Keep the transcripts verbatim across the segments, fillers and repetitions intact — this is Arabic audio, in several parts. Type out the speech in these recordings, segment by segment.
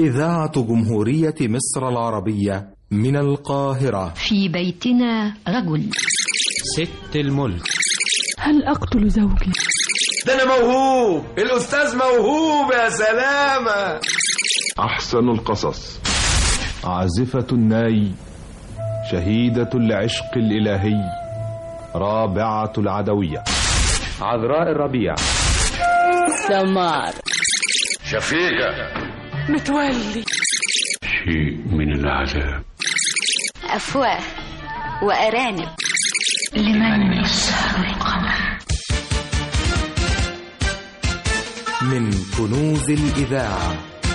إذاعة جمهورية مصر العربية من القاهرة. في بيتنا رجل. ست الملك. هل أقتل زوجي؟ ده أنا موهوب، الأستاذ موهوب يا سلامة. أحسن القصص. عازفة الناي، شهيدة العشق الإلهي، رابعة العدوية، عذراء الربيع، سمار، شفيقة، متولي، شيء من العذاب، أفواه وأرانب، لمن يسهر القمر. من كنوز الإذاعة،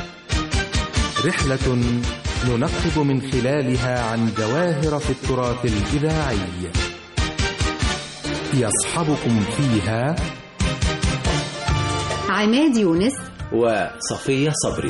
رحلة ننقب من خلالها عن جواهر في التراث الإذاعي. يصحبكم فيها عماد يونس وصفية صبري.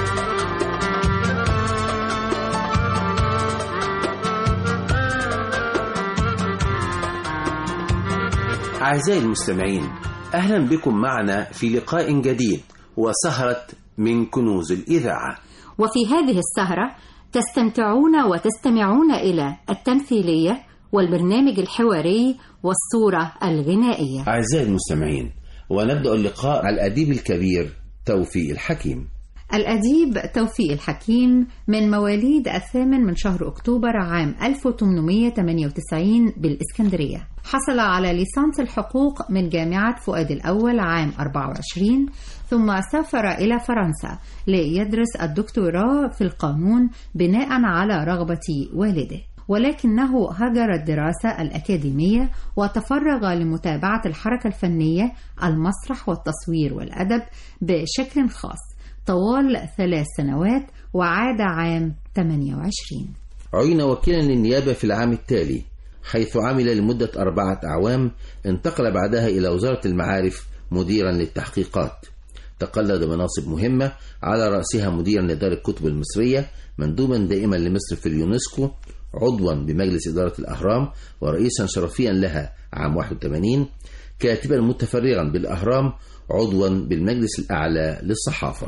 أعزائي المستمعين، أهلا بكم معنا في لقاء جديد وسهرة من كنوز الإذاعة. وفي هذه السهرة تستمتعون وتستمعون إلى التمثيلية والبرنامج الحواري والصورة الغنائية. أعزائي المستمعين، ونبدأ اللقاء على الأديب الكبير توفيق الحكيم. الأديب توفيق الحكيم من مواليد الثامن من شهر أكتوبر عام ألف وثمانمائة وثمانية وتسعين بالإسكندرية. حصل على ليسانس الحقوق من جامعة فؤاد الأول عام أربعة وعشرين، ثم سافر إلى فرنسا ليدرس الدكتوراه في القانون بناء على رغبة والده، ولكنه هجر الدراسة الأكاديمية وتفرغ لمتابعة الحركة الفنية، المسرح والتصوير والأدب بشكل خاص طوال ثلاث سنوات، وعاد عام ثمانية وعشرين. عين وكيلا للنيابة في العام التالي، حيث عمل لمدة أربعة أعوام. انتقل بعدها إلى وزارة المعارف مديرا للتحقيقات. تقلد مناصب مهمة، على رأسها مديرا لدار الكتب المصرية، مندوبا دائما لمصر في اليونسكو، عضوا بمجلس إدارة الأهرام ورئيسا شرفيا لها عام واحد وثمانين، كاتبا متفرغا بالأهرام، عضوا بالمجلس الأعلى للصحافة.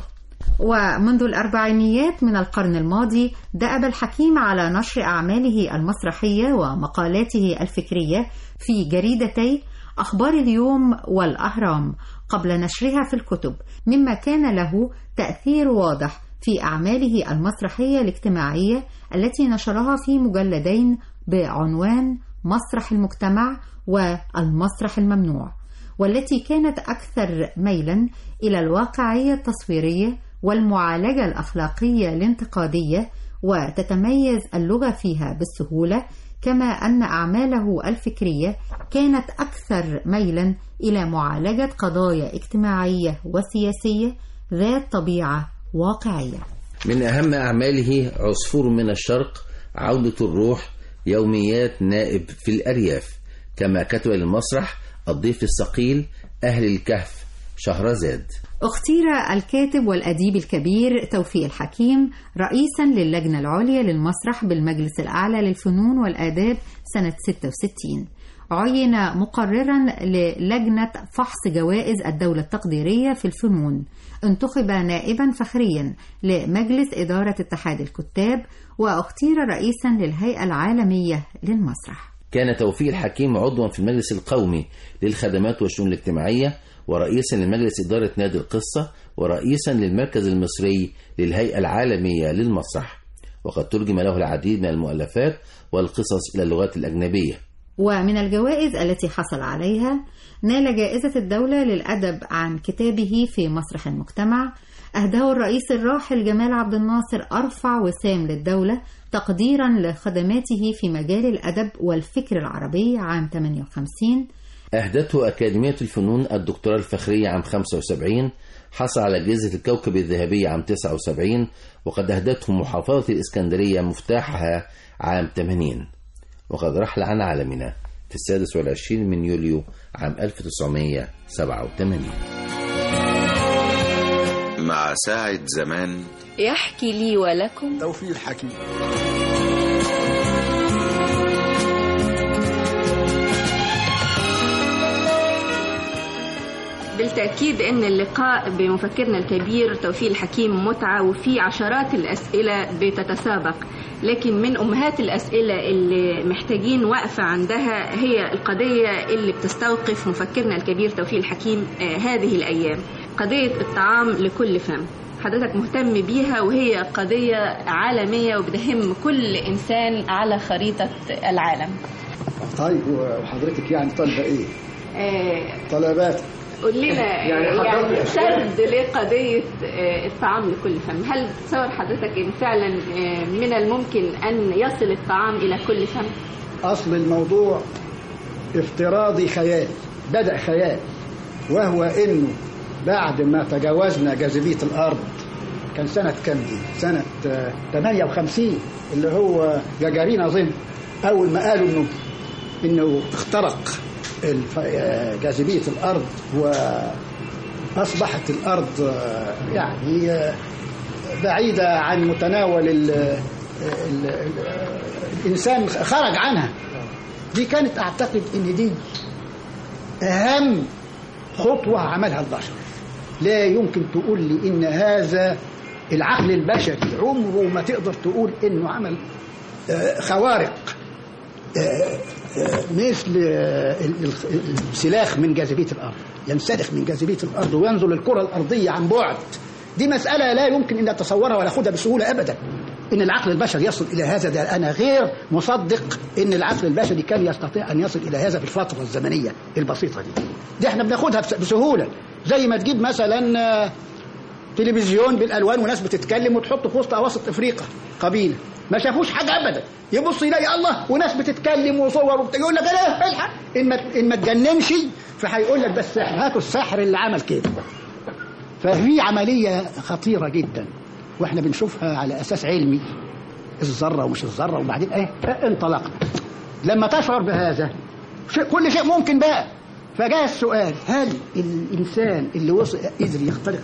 ومنذ الأربعينيات من القرن الماضي دأب الحكيم على نشر أعماله المسرحية ومقالاته الفكرية في جريدتي أخبار اليوم والأهرام قبل نشرها في الكتب، مما كان له تأثير واضح في أعماله المسرحية الاجتماعية التي نشرها في مجلدين بعنوان مسرح المجتمع والمسرح الممنوع، والتي كانت أكثر ميلا إلى الواقعية التصويرية والمعالجة الأخلاقية الانتقادية، وتتميز اللغة فيها بالسهولة، كما أن أعماله الفكرية كانت أكثر ميلا إلى معالجة قضايا اجتماعية وسياسية ذات طبيعة واقعية. من أهم أعماله عصفور من الشرق، عودة الروح، يوميات نائب في الأرياف، كما كتب للمسرح الضيف الثقيل، أهل الكهف، شهرزاد. اختير الكاتب والأديب الكبير توفيق الحكيم رئيسا للجنة العليا للمسرح بالمجلس الأعلى للفنون والآداب سنة ستة وستين. عين مقررا للجنة فحص جوائز الدولة التقديرية في الفنون. انتخب نائبا فخريا لمجلس إدارة اتحاد الكتاب، واختير رئيسا للهيئة العالمية للمسرح. كان توفيق الحكيم عضوا في المجلس القومي للخدمات والشؤون الاجتماعية، ورئيسا لمجلس إدارة نادي القصة، ورئيسا للمركز المصري للهيئة العالمية للمسرح. وقد ترجم له العديد من المؤلفات والقصص إلى اللغات الأجنبية. ومن الجوائز التي حصل عليها، نال جائزة الدولة للأدب عن كتابه في مسرح المجتمع. أهداه الرئيس الراحل جمال عبد الناصر أرفع وسام للدولة تقديرا لخدماته في مجال الأدب والفكر العربي عام ثمانية وخمسين. أهدته أكاديمية الفنون الدكتوراه الفخرية عام خمسة وسبعين. حصل على جائزة الكوكب الذهبية عام تسعة وسبعين، وقد أهدته محافظة الإسكندرية مفتاحها عام ثمانين. وقد رحل عن عالمنا في السادس والعشرين من يوليو عام ألف وتسعمائة وسبعة وثمانين. مع ساعة زمان يحكي لي ولكم توفيق الحكيم. بالفعل بالتأكيد أن اللقاء بمفكرنا الكبير توفيق الحكيم متعة، وفي عشرات الأسئلة بتتسابق، لكن من أمهات الأسئلة اللي محتاجين وقفة عندها هي القضية اللي بتستوقف مفكرنا الكبير توفيق الحكيم هذه الأيام، قضية الطعام لكل فم. حضرتك مهتم بيها، وهي قضية عالمية وبتهم كل إنسان على خريطة العالم. طيب وحضرتك يعني طالبة إيه؟ آه طلبات قول لنا يعني, يعني سرد لقضية الطعام لكل فم. هل تصور حضرتك إن فعلا من الممكن أن يصل الطعام إلى كل فم؟ أصل الموضوع افتراضي خيال، بدأ خيال، وهو إنه بعد ما تجاوزنا جاذبية الأرض، كان سنة كام دي؟ سنة ثمانية وخمسين، اللي هو جاجارين أظن، أول ما قالوا إنه إنه اخترق جاذبية الأرض وأصبحت الأرض يعني بعيدة عن متناول ال ال ال الإنسان، خرج عنها. دي كانت أعتقد إن دي أهم خطوة عملها البشر. لا يمكن تقول لي إن هذا العقل البشري عمره ما تقدر تقول إنه عمل خوارق مثل الانسلاخ من جاذبية الأرض، ينسلخ من جاذبية الأرض وينزل الكرة الأرضية عن بعد. دي مسألة لا يمكن أن أتصورها ولا أخذها بسهولة أبدا، إن العقل البشري يصل إلى هذا. ده أنا غير مصدق إن العقل البشري كان يستطيع أن يصل إلى هذا في الفترة الزمنية البسيطة دي. دي احنا بناخدها بسهولة، زي ما تجيب مثلا تلفزيون بالألوان وناس بتتكلم وتحط في وسط أواسط إفريقيا قبيلة ما شافوش حاجة أبدا، يبص يلاقي الله وناس بتتكلم وصور وبت... يقول لك أنا الحق إن ما إن ما تجننش، فهيقول لك بس هاتوا السحر اللي عمل كده. ففي عملية خطيرة جدا واحنا بنشوفها على أساس علمي، الذرة ومش الذرة، وبعدين ايه انطلقنا. لما تشعر بهذا شيء كل شيء ممكن بقى. فجاء السؤال، هل الإنسان اللي وصل قدر يخترق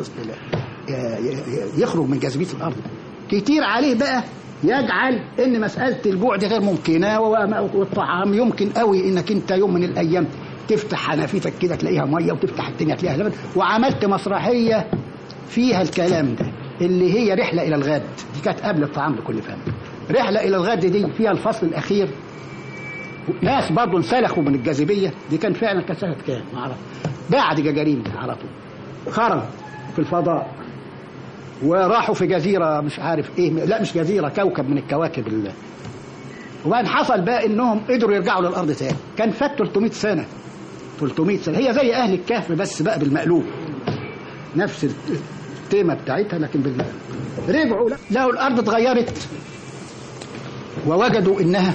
يخرج من جاذبية الأرض كتير عليه بقى يجعل ان مسألة الجوع دي غير ممكنة، والطعام يمكن قوي انك انت يوم من الايام تفتح حنفيتك كده تلاقيها مية، وتفتح الدنيا تلاقيها لبن. وعملت مسرحية فيها الكلام ده اللي هي رحلة الى الغد، دي كانت قبل الطعام لكل فم. رحلة الى الغد دي فيها الفصل الاخير ناس برضه انسلخوا من الجاذبية دي، كان فعلا كان سنة كام ما اعرف، بعد جاجارين ده على طول خرج في الفضاء وراحوا في جزيرة مش عارف ايه، لا مش جزيرة، كوكب من الكواكب الله. وبعد حصل بقى انهم قدروا يرجعوا للارض تاني، كان فات ثلاثمائة سنة ثلاثمائة سنة، هي زي اهل الكهف بس بقى بالمقلوب، نفس التيمة بتاعتها لكن بالمقلوب. رجعوا لقوا الارض اتغيرت ووجدوا انها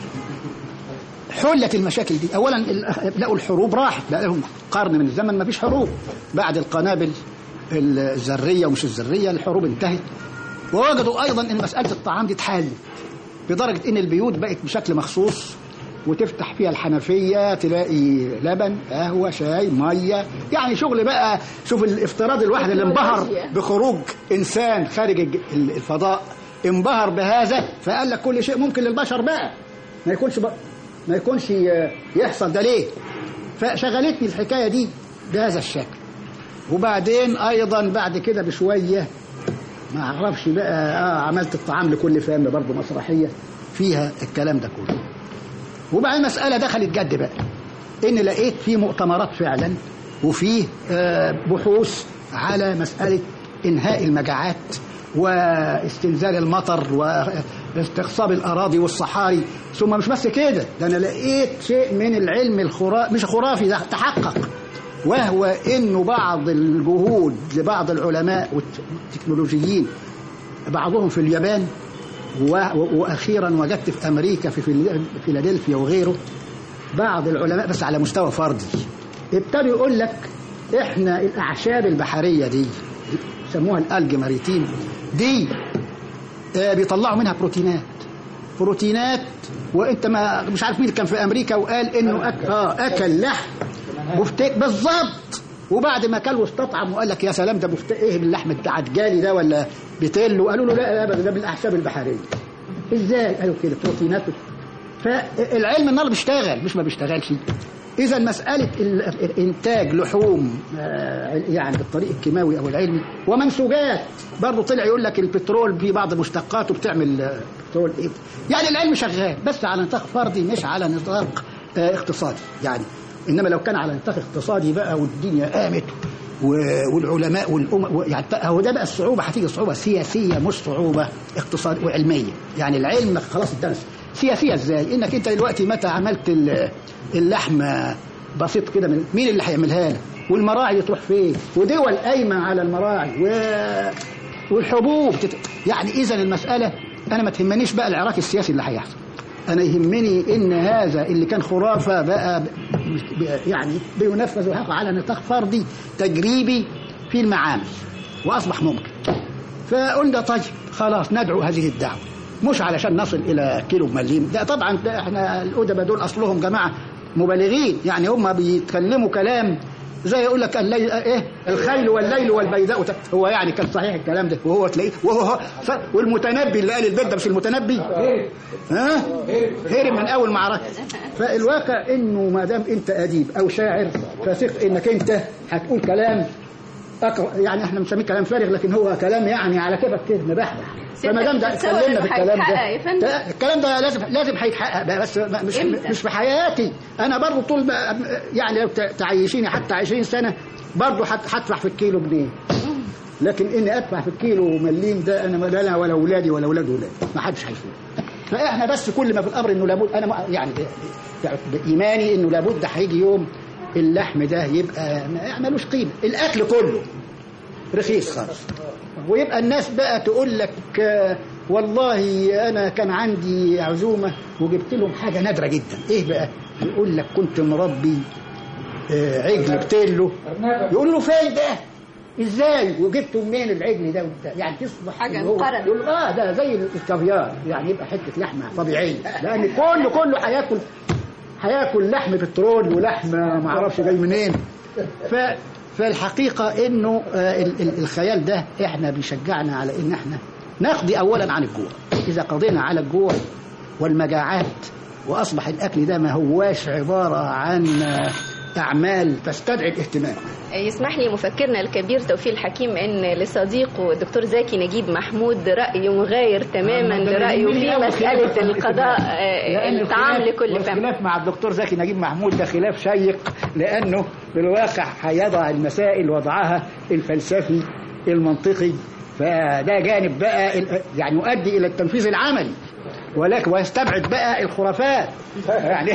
حلت المشاكل دي. اولا لقوا الحروب راحت، بقى لهم قرن من الزمن ما فيش حروب بعد القنابل الذرية ومش الذرية، الحروب انتهت. ووجدوا أيضا أن مسألة الطعام دي اتحلت بدرجة أن البيوت بقت بشكل مخصوص، وتفتح فيها الحنفية تلاقي لبن، قهوة، شاي، مية، يعني شغل بقى. شوف الافتراض الواحد اللي انبهر بخروج إنسان خارج الفضاء، انبهر بهذا فقال لك كل شيء ممكن للبشر بقى، ما يكونش بقى ما يكونش يحصل ده ليه. فشغلتني الحكاية دي بهذا الشكل. وبعدين ايضا بعد كده بشويه ما اعرفش بقى اه عملت الطعام لكل فم برضه مسرحيه فيها الكلام ده كله. وبعد المساله دخلت جد بقى، ان لقيت في مؤتمرات فعلا وفيه آه بحوث على مساله انهاء المجاعات واستنزال المطر واستقصاب الاراضي والصحاري. ثم مش بس كده، ده انا لقيت شيء من العلم الخرافي، مش خرافي، ده تحقق، وهو انه بعض الجهود لبعض العلماء والتكنولوجيين، بعضهم في اليابان واخيرا وجدت في امريكا في فيلادلفيا وغيره، بعض العلماء بس على مستوى فردي ابتدوا يقول لك احنا الاعشاب البحريه دي يسموها الالج ماريتيم دي بيطلعوا منها بروتينات بروتينات وانت ما مش عارف مين كان في امريكا وقال انه أك... اه اكل لحم بفتيك بالظبط، وبعد ما كل واستطعم وقال لك يا سلام ده بفتيك ايه باللحم العجالي ده ولا بتلو، قالوا له لا ابدا ده بالاعشاب البحريه. ازاي؟ قالوا كده بروتينات. فالعلم النهارده بيشتغل مش ما بيشتغلش، إذا مسألة إنتاج لحوم يعني بالطريق الكيماوي أو العلمي ومنسوجات برضه طلع يقول لك البترول في بعض مشتقاته بتعمل بترول إيه. يعني العلم شغال بس على نطاق فردي مش على نطاق اقتصادي يعني. إنما لو كان على نطاق اقتصادي بقى والدنيا قامت والعلماء والأمم يعني هو ده بقى الصعوبة، هتيجي صعوبة سياسية مش صعوبة اقتصادية وعلمية. يعني العلم خلاص اتدرس. سياسية ازاي؟ انك انت دلوقتي متى عملت اللحم بسيط كده من مين اللي هيعملها لك؟ والمراعي تروح فين؟ ودول قايمة على المراعي و... والحبوب تت... يعني اذا المسألة انا ما تهمنيش بقى العراك السياسي اللي هيحصل، انا يهمني ان هذا اللي كان خرافة بقى يعني بينفذ ويحقق على نطاق فردي تجريبي في المعامل واصبح ممكن. فقلنا طيب خلاص ندعو هذه الدعوة مش علشان نصل الى كيلو بمليم، ده طبعا ده احنا الادباء دول اصلهم جماعه مبالغين، يعني هم بيتكلموا كلام زي يقول لك الليل ايه الخيل والليل والبيداء، هو يعني كان صحيح الكلام ده وهو تلاقيه وهو والمتنبي اللي قال البيت ده مش المتنبي ها هرب من اول معركه. فالواقع انه ما دام انت اديب او شاعر فثق انك انت هتقول كلام يعني احنا بنسميه كلام فارغ لكن هو كلام يعني على كيفك كده مبحبح. فما دام ده اتكلمنا بالكلام ده الكلام ده لازم لازم هيتحقق بس مش إمتى؟ مش في حياتي انا برضه طول يعني لو تعيشيني حتى عشرين سنه برضه هدفع في الكيلو جنيه، لكن اني ادفع في الكيلو مليم ده انا لا انا ولا اولادي ولا اولاد اولادي ما حدش هيفوت. فاحنا بس كل ما في الامر انه لابد انا يعني بايماني انه لابد هيجي يوم اللحم ده يبقى ما يعملوش قيمه، الاكل كله رخيص خالص ويبقى الناس بقى تقول لك والله انا كان عندي عزومه وجبت لهم حاجه نادره جدا. ايه بقى؟ يقول لك كنت مربي عجل بتيلو، يقول له فين ده ازاي وجبته منين العجل ده وبتاع، يعني تصبح حاجه انقرضت يقول اه ده زي الكافيار يعني يبقى حته لحمه طبيعيه، لان كله كله هياكل هياكل لحم بترول ولحم ما اعرفش جاي منين. ف فالحقيقة انه الخيال ده احنا بيشجعنا على ان احنا نقضي اولا عن الجوع. اذا قضينا على الجوع والمجاعات واصبح الاكل ده ما هواش عبارة عن اعمال تستدعي الاهتمام. يسمح لي مفكرنا الكبير توفيق الحكيم ان لصديقه الدكتور زكي نجيب محمود رأيه مغاير تماما لرأيه في مسألة القضاء الطعام لكل فم. الخلاف مع الدكتور زكي نجيب محمود ده خلاف شيق لانه بالواقع هيضع المسائل وضعها الفلسفي المنطقي، فده جانب بقى يعني يؤدي الى التنفيذ العملي ولكن ويستبعد بقى الخرافات يعني.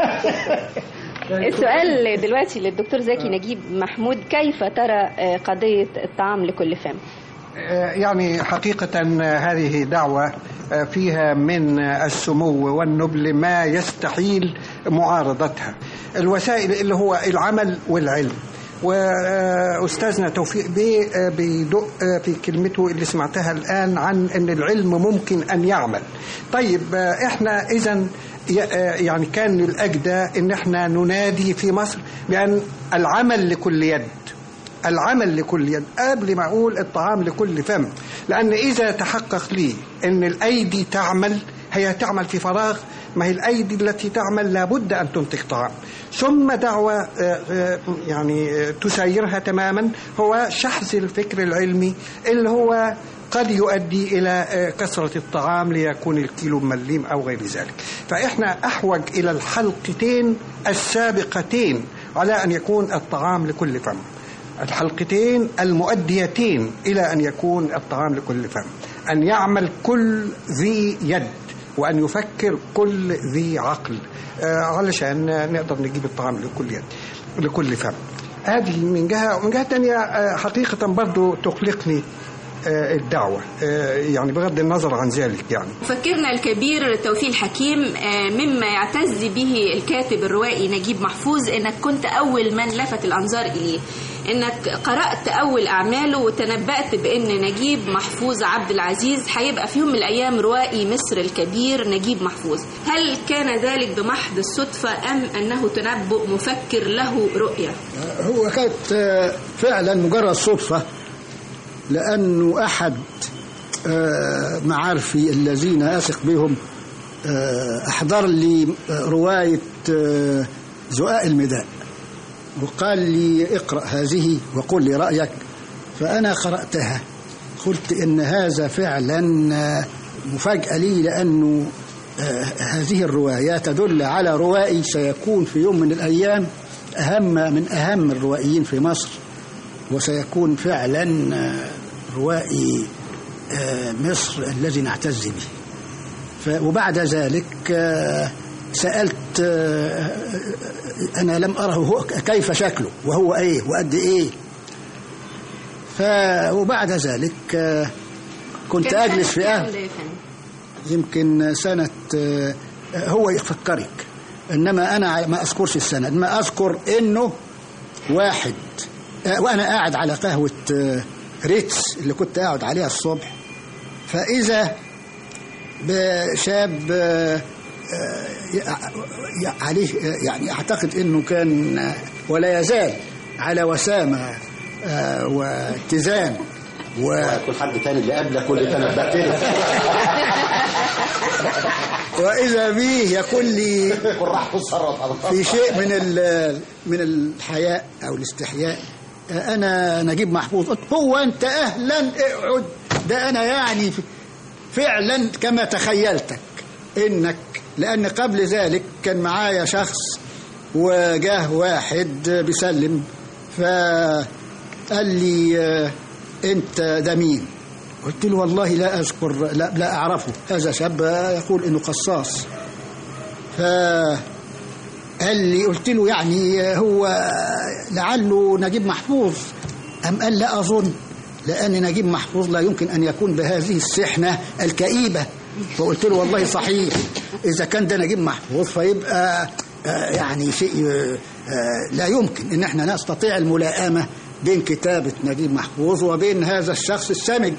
السؤال دلوقتي للدكتور زكي نجيب محمود، كيف ترى قضية الطعام لكل فم؟ يعني حقيقة هذه دعوة فيها من السمو والنبل ما يستحيل معارضتها. الوسائل اللي هو العمل والعلم، وأستاذنا توفيق بيه بيدق في كلمته اللي سمعتها الآن عن أن العلم ممكن أن يعمل. طيب إحنا إذن يعني كان الأجدى أن احنا ننادي في مصر بأن العمل لكل يد، العمل لكل يد قبل ما أقول الطعام لكل فم، لأن إذا تحقق لي أن الأيدي تعمل هي تعمل في فراغ، ما هي الأيدي التي تعمل لابد أن تنتج طعام. ثم دعوة يعني تسيرها تماما هو شحذ الفكر العلمي اللي هو قد يؤدي إلى كثرة الطعام ليكون الكيلو مليم أو غير ذلك. فإحنا أحوج إلى الحلقتين السابقتين على أن يكون الطعام لكل فم، الحلقتين المؤديتين إلى أن يكون الطعام لكل فم، أن يعمل كل ذي يد وأن يفكر كل ذي عقل علشان نقدر نجيب الطعام لكل يد لكل فم. هذه من جهة، ومن جهة تانية حقيقة برضو تقلقني الدعوة يعني بغض النظر عن ذلك. يعني مفكرنا الكبير توفيق الحكيم، مما يعتز به الكاتب الروائي نجيب محفوظ انك كنت اول من لفت الانظار اليه، انك قرأت اول اعماله وتنبأت بان نجيب محفوظ عبد العزيز هيبقى في يوم من الايام روائي مصر الكبير نجيب محفوظ. هل كان ذلك بمحض الصدفة ام انه تنبؤ مفكر له رؤية؟ هو كانت فعلا مجرد صدفة، لأنه أحد معارفي الذين أثق بهم أحضر لي رواية زقاق المداء، وقال لي اقرأ هذه وقل لي رأيك. فأنا قرأتها، قلت إن هذا فعلا مفاجأة لي، لأنه هذه الرواية تدل على روائي سيكون في يوم من الأيام أهم من أهم الروائيين في مصر، وسيكون فعلا روائي مصر الذي نعتز به. وبعد ذلك سألت، أنا لم أره كيف شكله وهو إيه وقد إيه. وبعد ذلك كنت أجلس في أهل يمكن سنة، هو يفكرك، إنما أنا ما أذكرش السنة، ما أذكر إنه واحد وأنا قاعد على قهوة ريتس اللي كنت قاعد عليها الصبح، فإذا بشاب عليه يعني أعتقد إنه كان ولا يزال على وسامة واتزان وكل حد تاني اللي قبلك واللي تنبأت له. وإذا به يقول لي في شيء من من الحياء أو الاستحياء، أنا نجيب محفوظ. قلت هو أنت أهلا اقعد، ده أنا يعني فعلا كما تخيلتك إنك، لأن قبل ذلك كان معايا شخص وجاه واحد بيسلم، فقال لي أنت ده مين؟ قلت له والله لا أذكر، لا, لا أعرفه، هذا شاب يقول إنه قصاص. فقال لي، قلت له يعني هو لعله نجيب محفوظ؟ أم قال لا أظن، لأن نجيب محفوظ لا يمكن أن يكون بهذه السحنة الكئيبة. فقلت له والله صحيح، إذا كان ده نجيب محفوظ فيبقى يعني شيء لا يمكن إن احنا نستطيع الملائمة بين كتابة نجيب محفوظ وبين هذا الشخص السمج.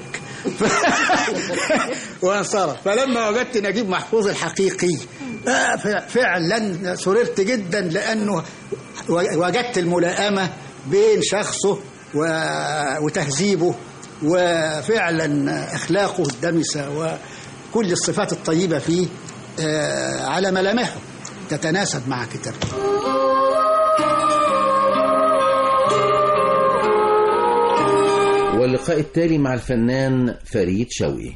وانصرف. فلما وجدت نجيب محفوظ الحقيقي فعلا سررت جدا، لأنه وجدت الملائمة بين شخصه وتهذيبه وفعلا أخلاقه الدمسة وكل الصفات الطيبة فيه على ملامحه تتناسب مع كتابته. واللقاء التالي مع الفنان فريد شوقي.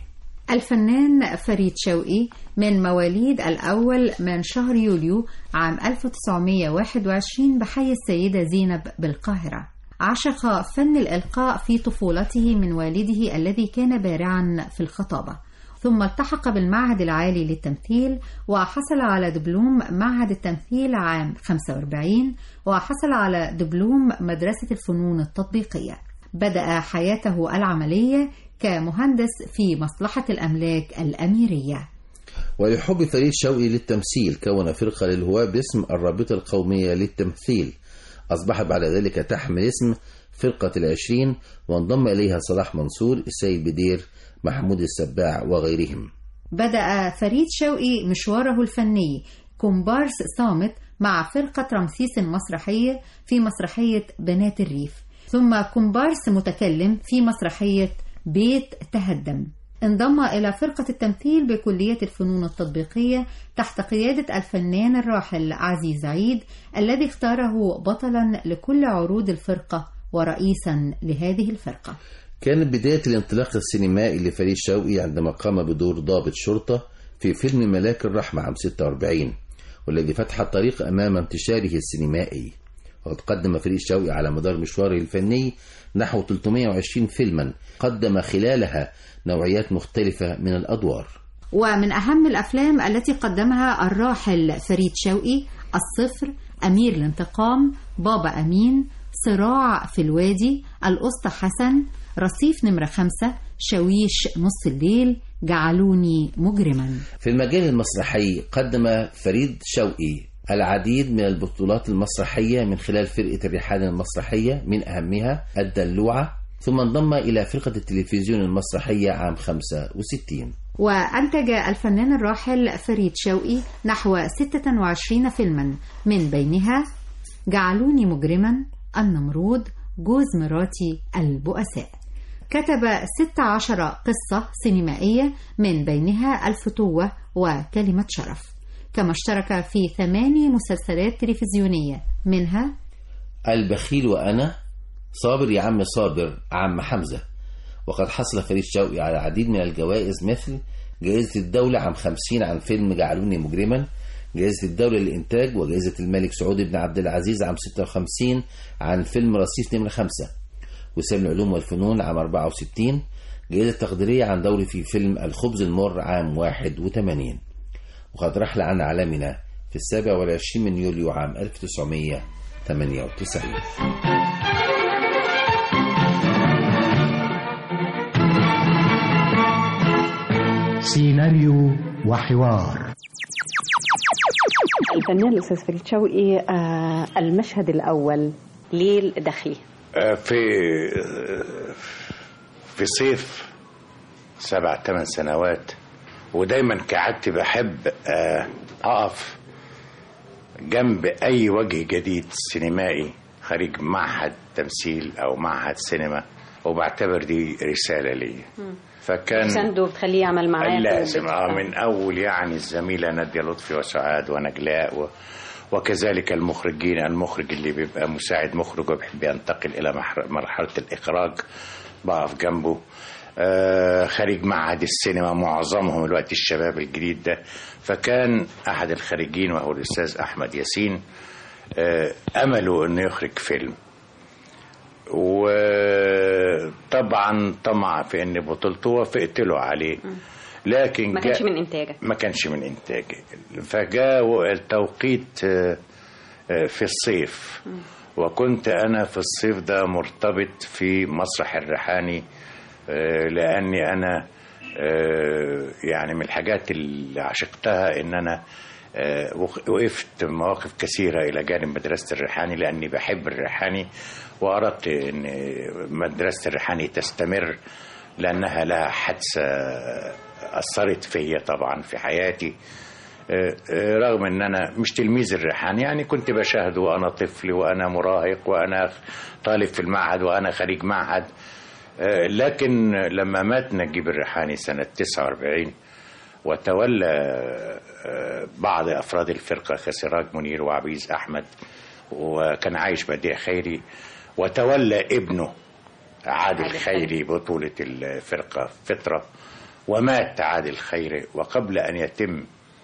الفنان فريد شوقي من مواليد الأول من شهر يوليو عام ألف وتسعمائة وواحد وعشرين بحي السيدة زينب بالقاهرة. عشق فن الإلقاء في طفولته من والده الذي كان بارعا في الخطابة، ثم التحق بالمعهد العالي للتمثيل وحصل على دبلوم معهد التمثيل عام خمسة وأربعين، وحصل على دبلوم مدرسة الفنون التطبيقية. بدأ حياته العملية كمهندس في مصلحة الأملاك الأميرية. ولحب فريد شوقي للتمثيل كون فرقة للهواة باسم الرابطة القومية للتمثيل، أصبحت بعد ذلك تحمل اسم فرقة العشرين، وانضم إليها صلاح منصور، السيد بدير، محمود السباع وغيرهم. بدأ فريد شوقي مشواره الفني كومبارس صامت مع فرقة رمسيس المسرحية في مسرحية بنات الريف، ثم كومبارس متكلم في مسرحية بيت تهدم. انضم إلى فرقة التمثيل بكلية الفنون التطبيقية تحت قيادة الفنان الراحل عزيز عيد، الذي اختاره بطلا لكل عروض الفرقة ورئيسا لهذه الفرقة. كانت بداية الانطلاق السينمائي لفريد شوقي عندما قام بدور ضابط شرطة في فيلم ملاك الرحمة عام ستة وأربعين، والذي فتح الطريق أمام انتشاره السينمائي. وقد قدم فريد شوقي على مدار مشواره الفني نحو ثلاثمائة وعشرين فيلما، قدم خلالها نوعيات مختلفة من الأدوار. ومن أهم الأفلام التي قدمها الراحل فريد شوقي الصفر، أمير الانتقام، بابا أمين، صراع في الوادي، الأسطى حسن، رصيف نمرة خمسة، شويش نص الليل، جعلوني مجرما. في المجال المسرحي قدم فريد شوقي العديد من البطولات المسرحية من خلال فرقة الرحال المسرحية، من أهمها الدلوعة، ثم انضم إلى فرقة التلفزيون المسرحية عام خمسة وستين. وأنتج الفنان الراحل فريد شوقي نحو ستة وعشرين فيلما، من بينها جعلوني مجرما، النمرود، جوز مراتي، البؤساء. كتب ستة عشر قصة سينمائية، من بينها الفتوة وكلمة شرف. كما اشترك في ثماني مسلسلات تلفزيونية، منها البخيل وأنا، صابر يا عم صابر عم حمزة. وقد حصل فريد شوقي على العديد من الجوائز، مثل جائزة الدولة عام خمسين عن فيلم جعلوني مجرما، جائزة الدولة للإنتاج، وجائزة الملك سعود بن عبد العزيز عام ستة وخمسين عن فيلم رصيف نمرة خمسة، وسام العلوم والفنون عام أربعة وستين، جائزة تقديرية عن دوري في فيلم الخبز المر عام واحد وثمانين. وقد رحل عن عالمنا في السابع والعشرين من يوليو عام ألف وتسعمائة وثمانية وتسعين. سيناريو وحوار. الفنان الأستاذ فريد شوقي، آه المشهد الأول ليل دخي. آه في آه في صيف سبع ثمان سنوات، ودايما كعادتي بحب آه أقف جنب أي وجه جديد سينمائي خارج معهد تمثيل أو معهد سينما، وبعتبر دي رسالة لي. فكان سندو بتخليه يعمل معاه لازم اه من اول يعني الزميله ناديه لطفي وسعاد ونجلاء و... وكذلك المخرجين، المخرج اللي بيبقى مساعد مخرج وبيحب ينتقل الى مرحله الاخراج بقف جنبه. آه خارج معهد السينما معظمهم الوقت الشباب الجديد ده، فكان احد الخارجين وهو الاستاذ احمد ياسين آه امله انه يخرج فيلم، وطبعا طمع في ان بطولته وافقت له عليه، لكن ما كانش من انتاجه ما كانش من انتاجه فجاء التوقيت في الصيف، وكنت انا في الصيف ده مرتبط في مسرح الريحاني، لاني انا يعني من الحاجات اللي عشقتها ان انا وقفت مواقف كثيرة إلى جانب مدرسة الريحاني، لأني بحب الريحاني وأردت أن مدرسة الريحاني تستمر، لأنها لها حادثة أثرت فيا طبعا في حياتي، رغم أن أنا مش تلميذ الريحاني، يعني كنت بشاهده وأنا طفل وأنا مراهق وأنا طالب في المعهد وأنا خريج معهد، لكن لما مات نجيب الريحاني سنة تسعة وأربعين وتولى بعض أفراد الفرقة كسراج منير وعبيز أحمد، وكان عايش بديع خيري، وتولى ابنه عادل خيري بطولة الفرقة فترة، ومات عادل خيري، وقبل أن يتم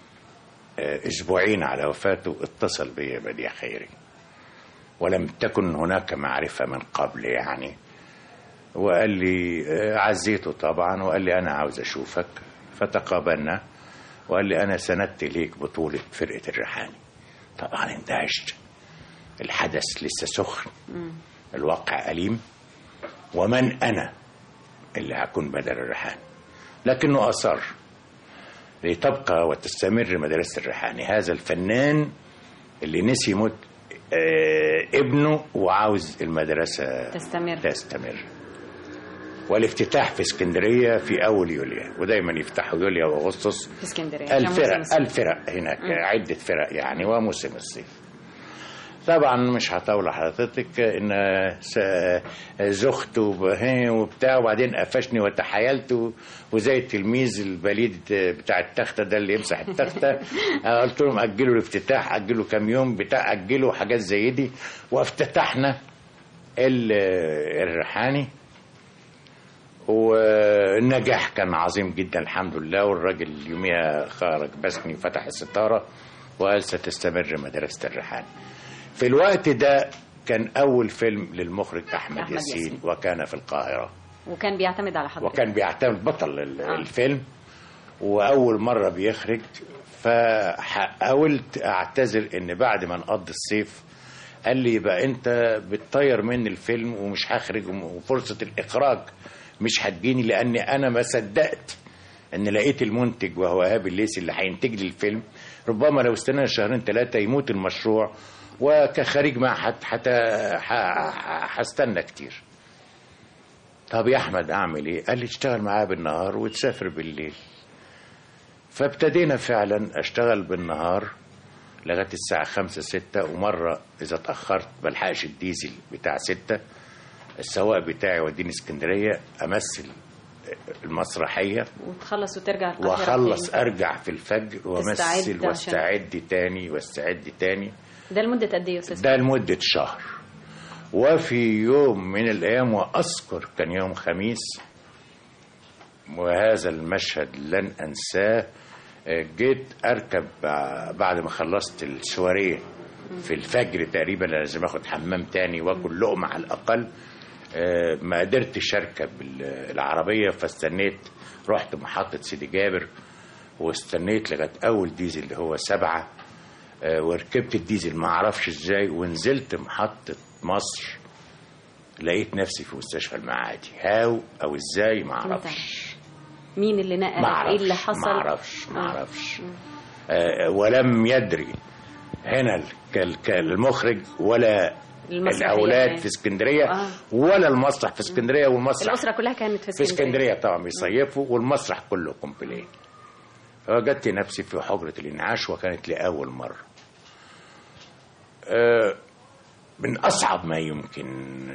أسبوعين على وفاته اتصل بي بديع خيري، ولم تكن هناك معرفة من قبل يعني، وقال لي عزيته طبعا، وقال لي أنا عاوز أشوفك، فتقابلنا وقال لي أنا سندت ليك بطولة فرقة الريحاني. طبعا اندهشت، الحدث لسه سخن، الواقع أليم، ومن أنا اللي هكون بدل الريحاني، لكنه أصر لتبقى وتستمر مدرسة الريحاني، هذا الفنان اللي نسي موت ابنه وعاوز المدرسة تستمر, تستمر. والافتتاح في اسكندرية في أول يوليو، ودايما يفتحوا يوليو وأغسطس في اسكندرية، الفرق الفرق هناك م. عدة فرق يعني، وموسم الصيف. طبعا مش هطول حضرتك ان زخت وبتاع، وبعدين قفشني وتحايلت، وزي التلميذ البليد بتاع التختة ده اللي يمسح التختة قلت لهم أجلوا الافتتاح، أجلوا كام يوم بتاع، أجلوا حاجات زي دي، وافتتحنا الريحاني، والنجاح كان عظيم جدا الحمد لله. والراجل يوميها خرج بسني وفتح الستارة وقال ستستمر مدرسة الريحاني. في الوقت ده كان أول فيلم للمخرج أحمد, أحمد ياسين, ياسين وكان في القاهرة، وكان بيعتمد على حضرتك، وكان بيعتمد بطل آه. الفيلم، وأول مرة بيخرج. فحاولت أعتذر إن بعد ما نقضي الصيف قال لي يبقى أنت بتطير مني الفيلم ومش هخرج، وفرصة الإخراج مش هتجيني، لأني أنا ما صدقت إن لقيت المنتج وهو إيهاب الليثي اللي هينتج لي الفيلم، ربما لو استنى شهرين ثلاثة يموت المشروع، وكخريج معهد حتى هستنى كتير. طب يا أحمد أعمل إيه؟ قال لي اشتغل معاه بالنهار وتسافر بالليل. فابتدينا فعلا أشتغل بالنهار لغاية الساعة خمسة ستة، ومرة إذا اتأخرت بلحقش الديزل بتاع ستة، السواق بتاعي وديني اسكندرية أمثل المسرحية وتخلص وترجع القاهرة وأخلص تاني. أرجع في الفجر وأمثل واستعد تاني واستعد تاني. ده لمدة قد إيه يا أستاذ؟ ده لمدة شهر. وفي يوم من الأيام وأذكر كان يوم خميس، وهذا المشهد لن أنساه. جيت أركب بعد ما خلصت السواريه في الفجر تقريبا، لازم أخد حمام تاني وأكل لقمة على الأقل. ما قدرتش أركب العربية، فاستنيت، رحت محطة سيدي جابر واستنيت لغاية أول ديزل اللي هو سبعة، وركبت الديزل ما أعرفش إزاي، ونزلت محطة مصر لقيت نفسي في مستشفى المعادي. هاو أو إزاي ما أعرفش. مين اللي نقلك؟ إيه اللي حصل؟ ما أعرفش ما أعرفش آه ولم يدري هنا المخرج ولا الأولاد يعني. في اسكندرية آه. ولا المسرح في اسكندرية، والمسرح الأسرة كلها كانت في اسكندرية في اسكندرية طبعا بيصيفوا، والمسرح كله كومبليه. فوجدت نفسي في حجرة الإنعاش، وكانت لأول مرة. آه من أصعب ما يمكن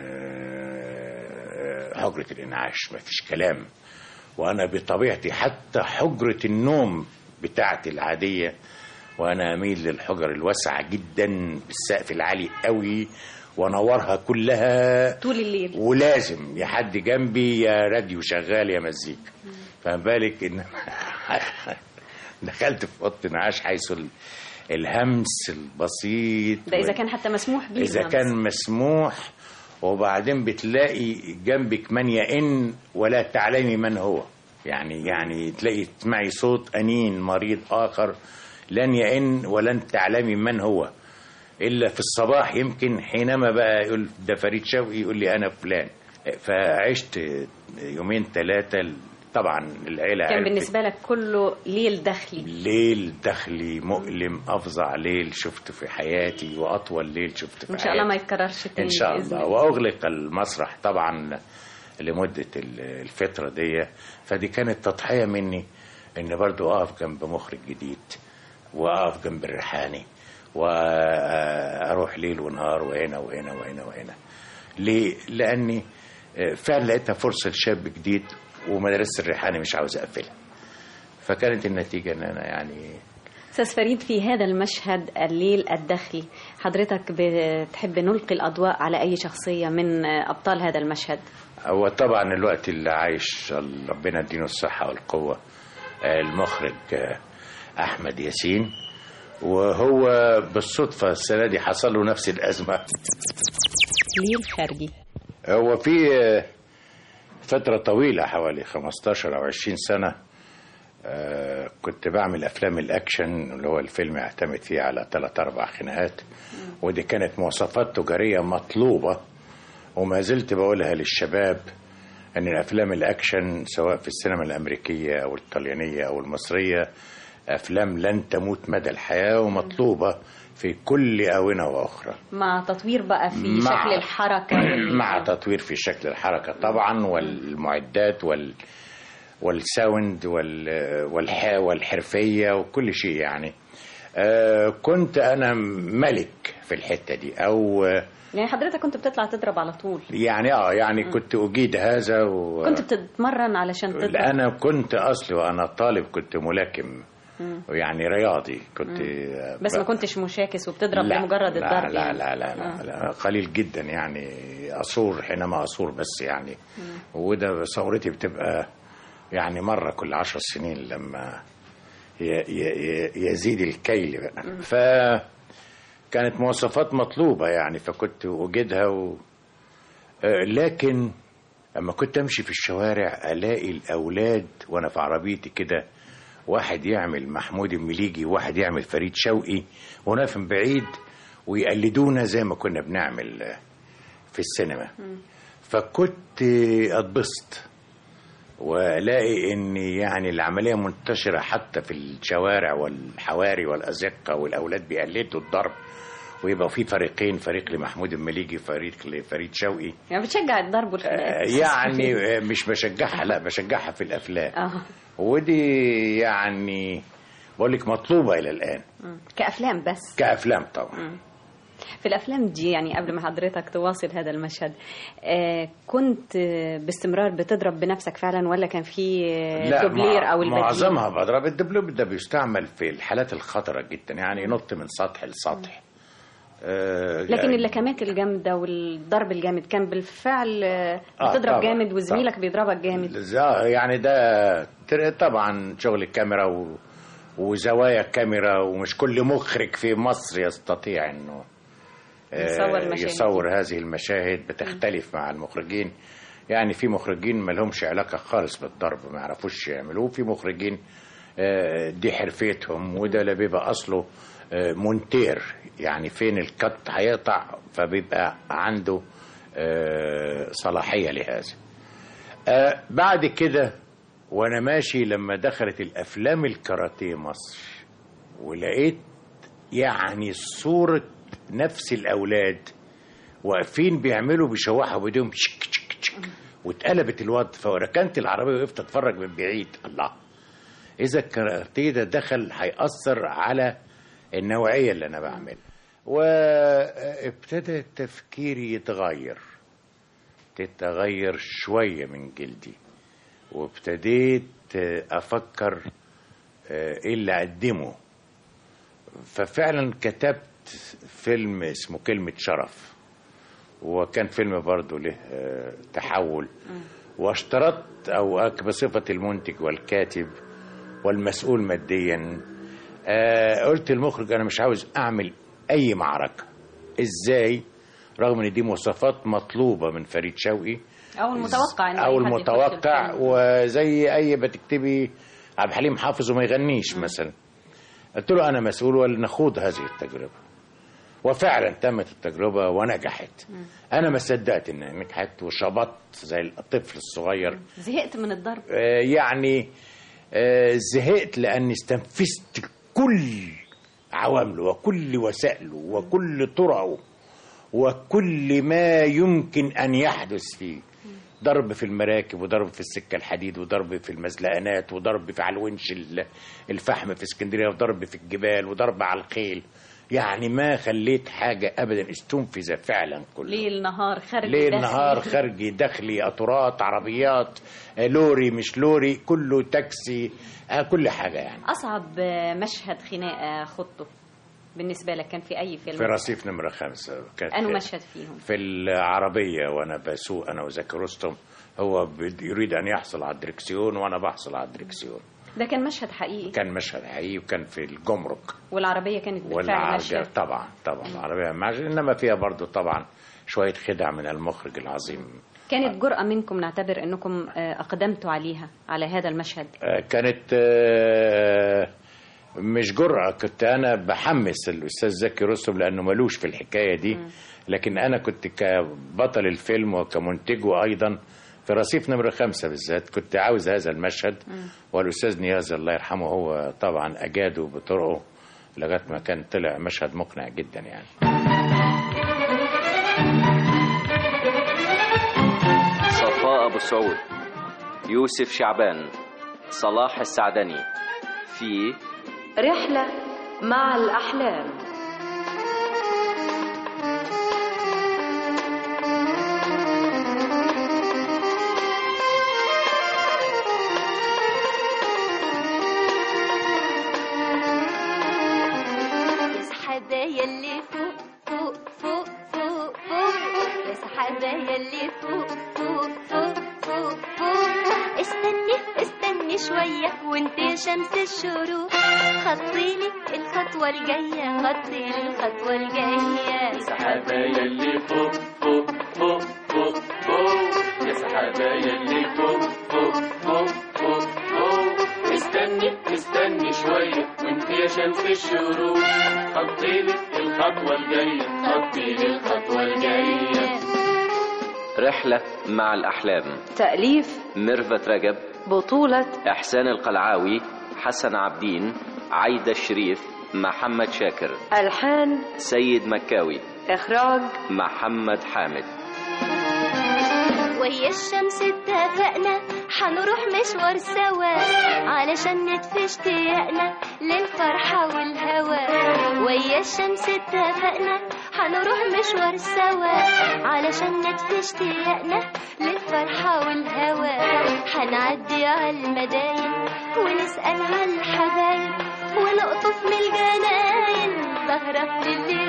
آه حجرة الإنعاش، ما فيش كلام. وأنا بطبيعتي حتى حجرة النوم بتاعتي العادية، وأنا أميل للحجر الواسعة جدا بالسقف العالي قوي، ونورها كلها طول الليل، ولازم يا حد جنبي يا راديو شغال يا مزيكا. فما بالك إن دخلت في أوضة انعاش حيث الهمس البسيط، ده إذا كان حتى مسموح بيه، إذا كان مسموح. وبعدين بتلاقي جنبك من يئن ولا تعلمي من هو، يعني يعني تلاقي تسمعي صوت أنين مريض آخر لن يئن ولن تعلمي من هو إلا في الصباح، يمكن حينما بقى يقول ده فريد شوقي يقول لي أنا فلان. فعشت يومين ثلاثة. طبعا العيلة كان بالنسبة لك كله ليل داخلي، ليل داخلي مؤلم، أفظع ليل شفته في حياتي وأطول ليل شفته في إن شاء حياتي. الله ما يتكررش تاني إن شاء الله. وأغلق المسرح طبعا لمدة الفترة دي. فدي كانت تضحية مني، إن برضو أقف جنب مخرج جديد، وأقف جنب الريحاني، وأروح ليل ونهار وهنا وهنا وهنا وهنا. ليه؟ لأني فعلا لقيتها فرصة لشاب جديد، ومدرسة الريحاني مش عاوز أقفلها. فكانت النتيجة أن أنا يعني. أستاذ فريد، في هذا المشهد الليل الداخلي، حضرتك بتحب نلقي الأضواء على أي شخصية من أبطال هذا المشهد؟ هو طبعا الوقت اللي عايش ربنا يديله الصحة والقوة المخرج أحمد ياسين، وهو بالصدفة السنة دي حصل له نفس الأزمة. ليل خارجي. هو في فترة طويلة حوالي خمستاشر أو عشرين سنة آه كنت بعمل أفلام الأكشن، اللي هو الفيلم يعتمد فيه على ثلاث أربع خناقات، ودي كانت مواصفات تجارية مطلوبة، وما زلت بقولها للشباب أن الأفلام الأكشن سواء في السينما الأمريكية أو الطليانية أو المصرية أفلام لن تموت مدى الحياة، ومطلوبة في كل آونة وأخرى، مع تطوير بقى في شكل الحركة مع تطوير في شكل الحركة طبعا، والمعدات وال والساوند وال والحرفية وكل شيء. يعني آه كنت أنا ملك في الحتة دي. أو يعني حضرتك كنت بتطلع تضرب على طول؟ يعني اه يعني م. كنت أجيد هذا و... كنت بتتمرن علشان تضرب؟ أنا كنت أصلي وأنا طالب كنت ملاكم، يعني رياضي كنت. بس ما كنتش مشاكس وبتضرب لمجرد الضرب؟ لا لا لا لا, آه. لا قليل جدا، يعني أصور حينما أصور بس يعني. م. وده ثورتي بتبقى يعني مرة كل عشر سنين لما يزيد الكيل بقى. فكانت مواصفات مطلوبة يعني، فكنت أجدها و... لكن لما كنت أمشي في الشوارع ألاقي الأولاد وأنا في عربيتي كده، واحد يعمل محمود المليجي وواحد يعمل فريد شوقي، ونقف من بعيد ويقلدونا زي ما كنا بنعمل في السينما. فكنت أتبسط ولاقي ان يعني العمليه منتشره حتى في الشوارع والحواري والازقه، والاولاد بيقلدوا الضرب، ويبقى في فريقين، فريق لمحمود المليجي وفريق لفريد شوقي. يعني بتشجع الضرب والخناقات؟ يعني مش بشجعها، لا بشجعها في الافلام. اه ودي يعني بقول لك مطلوبه الى الان. كافلام بس؟ كافلام طبعا. في الأفلام دي يعني قبل ما حضرتك تواصل هذا المشهد آه كنت باستمرار بتضرب بنفسك فعلا ولا كان في دوبلير أو البديل؟ معظمها بضرب. الدبلوم ده بيستعمل في الحالات الخطرة جدا، يعني ينط من سطح لسطح. آه لكن يعني اللكمات الجامدة والضرب الجامد كان بالفعل بتضرب آه جامد وزميلك بيضربك جامد؟ يعني ده طبعا شغل الكاميرا و وزوايا الكاميرا، ومش كل مخرج في مصر يستطيع انه يصور, يصور هذه المشاهد. بتختلف مع المخرجين، يعني في مخرجين ما لهمش علاقة خالص بالضرب، ما يعرفوش يعملوه. في مخرجين دي حرفيتهم، وده اللي بيبقى اصله مونتير، يعني فين الكت هيقطع، فبيبقى عنده صلاحية لهذا. بعد كده وانا ماشي لما دخلت الافلام الكاراتيه مصر، ولقيت يعني صورة نفس الاولاد واقفين بيعملوا بيشوحوا بايديهم شك شك شك، واتقلبت الوضع. فركنت العربية وقفت اتفرج من بعيد، الله اذا الكاراتيه ده دخل هيأثر على النوعية اللي انا بعملها. وابتدى تفكيري يتغير تتغير شوية من جلدي، وابتديت افكر ايه اللي اقدمه. ففعلا كتبت فيلم اسمه كلمة شرف، وكان فيلم برضه له تحول، واشترطت او بصفة المنتج والكاتب والمسؤول ماديا قلت للمخرج انا مش عاوز اعمل اي معركة. ازاي؟ رغم ان دي مواصفات مطلوبة من فريد شوقي او المتوقع، او المتوقع، وزي اي بتكتبي عبد الحليم حافظ وما يغنيش مثلا. قلت له انا مسؤول ولنخوض هذه التجربه. وفعلا تمت التجربه ونجحت. انا ما صدقت انها نجحت، وشبطت زي الطفل الصغير. زهقت من الضرب؟ آه يعني آه زهقت لاني استنفذت كل عوامله وكل وسائله وكل طرقه وكل ما يمكن ان يحدث فيه. ضرب في المراكب، وضرب في السكة الحديد، وضرب في المزلقانات، وضرب في على الونش الفحم في اسكندرية، وضرب في الجبال، وضرب على الخيل. يعني ما خليت حاجة أبدا، استنفذ فعلا كله. ليل نهار خارجي ليل نهار خارجي داخلي، قطارات، عربيات، لوري مش لوري، كله تاكسي، كل حاجة يعني. أصعب مشهد خناقة خطه بالنسبة لك كان في أي فيلم؟ في رصيف نمرة خمسة. أنو مشهد فيهم؟ في العربية وأنا بسوق أنا وزكي رستم، هو يريد أن يحصل على الدركسيون وأنا بحصل على الدركسيون. ده كان مشهد حقيقي؟ كان مشهد حقيقي، وكان في الجمرك. والعربية كانت بالفعل ماشية؟ طبعا طبعا العربية ماشية، إنما فيها برضو طبعا شوية خدع من المخرج العظيم. كانت جرأة منكم نعتبر أنكم أقدمتوا عليها على هذا المشهد؟ كانت مش جرأة، كنت أنا بحمس الأستاذ زكي رستم لأنه ملوش في الحكاية دي. لكن أنا كنت كبطل الفيلم وكمنتجه أيضا في رصيف نمرة خمسة بالذات كنت عاوز هذا المشهد. والأستاذ نياز الله يرحمه هو طبعا أجاده بطرقه لغاية ما كان طلع مشهد مقنع جدا يعني. صفاء أبو سعود، يوسف شعبان، صلاح السعدني في رحلة مع الأحلام. يا سحابايا اللي فوق فوق فوق فوق فوق، يا سحابايا اللي فوق فوق فوق فوق فوق، استني استني شوية وانت يا شمس الشروق، خطيلي الخطوة الجاية، خطيلي الخطوة الجاية. يا سحابايا اللي فوق فوق فوق فوق فوق، يا سحابايا اللي فوق فوق فوق فوق فوق، استني استني شوية وانت يا شمس الشروق، خطيلي الخطوة الجاية، خطيلي الخطوة الجاية. رحلة مع الأحلام، تأليف ميرفت رجب، بطولة إحسان القلعاوي، حسن عبدين، عايدة الشريف، محمد شاكر، ألحان سيد مكاوي، إخراج محمد حامد. ويا ويا الشمس اتفقنا حنروح مشوار سوا علشان ندفي اشتياقنا للفرحة والهوى. ويا الشمس اتفقنا حنروح مشوار سوا علشان ندفي اشتياقنا للفرحة والهوى. حنعدي على المداين ونسأل على الحبايب ونقطف من الجناين زهرة للي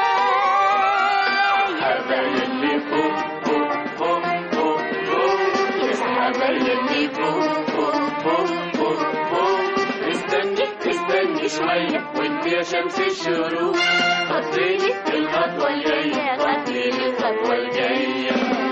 غايب. حبايب اللي فوق فوق فوق فوق فوق يا حبايب اللي فوق فوق فوق فوق فوق. استني استني شوية وانت يا شمس الشروق خطيلي الخطوة الجاية خطيلي الخطوة الجاية.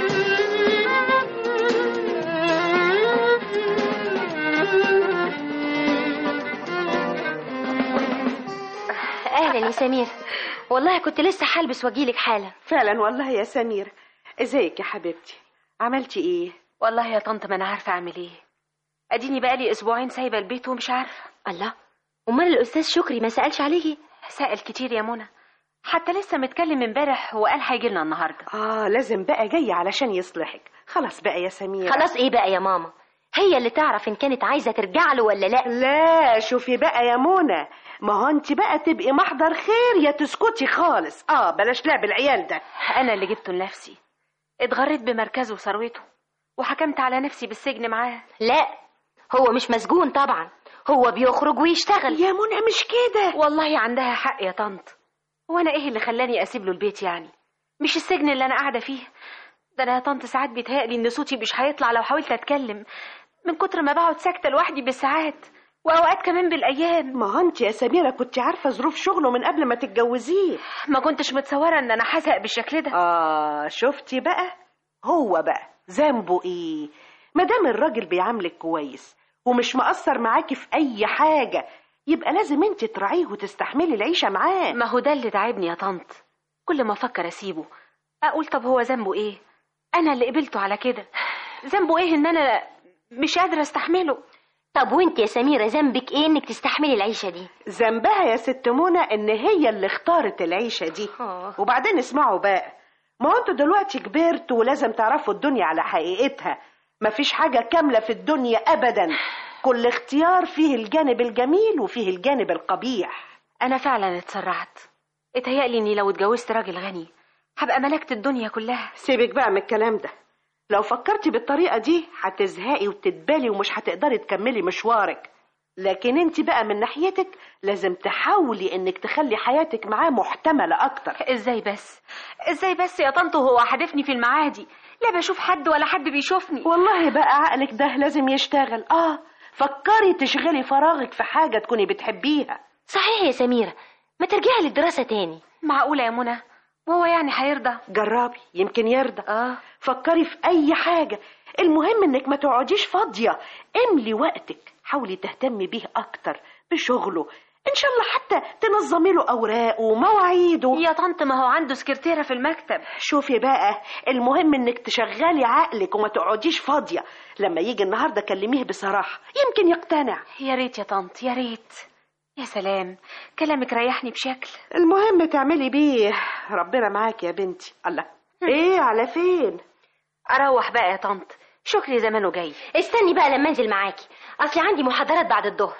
اهلا يا سمير، والله كنت لسه هلبس واجيلك حالا. فعلا والله يا سمير. ازيك يا حبيبتي؟ عملتي ايه؟ والله يا طنط ما انا عارفه اعمل ايه، اديني بقالي اسبوعين سايبه البيت ومش عارفه. الله، امال الاستاذ شكري ما سالش عليكي؟ سأل كتير يا منى، حتى لسه متكلم امبارح وقال هيجي لنا النهارده. اه لازم بقى جاي علشان يصلحك. خلاص بقى يا سمير. خلاص ايه بقى يا ماما؟ هي اللي تعرف ان كانت عايزه ترجع له ولا لا. لا شوفي بقى يا منى، ما هو انت بقى تبقي محضر خير يا تسكتي خالص. اه بلاش لعب العيال ده. انا اللي جبته لنفسي، اتغريت بمركزه وثروته وحكمت على نفسي بالسجن معاه. لا هو مش مسجون طبعا، هو بيخرج ويشتغل. يا منى مش كده. والله عندها حق يا طنط، وانا ايه اللي خلاني اسيب له البيت يعني؟ مش السجن اللي انا قاعده فيه ده. انا يا طنط ساعات بيتهيألي ان صوتي مش هيطلع لو حاولت اتكلم، من كتر ما بقعد ساكته لوحدي بالساعات واوقات كمان بالايام. ما هو انت يا سميره كنت عارفه ظروف شغله من قبل ما تتجوزيه. ما كنتش متصوره ان انا هزهق بالشكل ده. اه شفتي بقى، هو بقى ذنبه ايه؟ ما دام الراجل بيعاملك كويس ومش مقصر معاكي في اي حاجه، يبقى لازم انت تراعيه وتستحملي العيشه معاه. ما هو ده اللي تعبني يا طنط، كل ما افكر اسيبه اقول طب هو ذنبه ايه؟ انا اللي قبلته على كده، ذنبه ايه ان انا مش قادره استحمله؟ طب وانت يا سميره ذنبك ايه انك تستحملي العيشه دي؟ ذنبها يا ست منى ان هي اللي اختارت العيشه دي. أوه. وبعدين اسمعوا بقى، ما هو انتوا دلوقتي كبرتوا ولازم تعرفوا الدنيا على حقيقتها. مفيش حاجه كامله في الدنيا ابدا، كل اختيار فيه الجانب الجميل وفيه الجانب القبيح. انا فعلا اتسرعت، اتهيألي اني لو اتجوزت راجل غني هبقى ملكت الدنيا كلها. سيبك بقى من الكلام ده، لو فكرتي بالطريقه دي هتزهقي وتتبالي ومش هتقدري تكملي مشوارك. لكن انت بقى من ناحيتك لازم تحاولي انك تخلي حياتك معاه محتمله اكتر. ازاي بس ازاي بس يا طنط؟ هو حدفني في المعادي، لا بشوف حد ولا حد بيشوفني. والله بقى عقلك ده لازم يشتغل. اه فكري تشغلي فراغك في حاجه تكوني بتحبيها. صحيح يا سميره، ما ترجعي للدراسه تاني. معقوله يا منى؟ وهو يعني هيرضى؟ جربي يمكن يرضى. اه فكري في اي حاجه، المهم انك ما تقعديش فاضيه. املي وقتك، حاولي تهتمي بيه اكتر بشغله، ان شاء الله حتى تنظمي له اوراقه ومواعيده. يا طنط ما هو عنده سكرتيره في المكتب. شوفي بقى، المهم انك تشغلي عقلك وما تقعديش فاضيه. لما يجي النهارده كلميه بصراحه يمكن يقتنع. يا ريت يا طنط يا ريت. يا سلام، كلامك ريحني بشكل. المهم تعملي بيه، ربنا معاك يا بنتي. الله ايه على فين؟ اروح بقى يا طنط، شكري زمانه جاي. استني بقى لما انزل معاكي، اصلي عندي محاضرات بعد الظهر.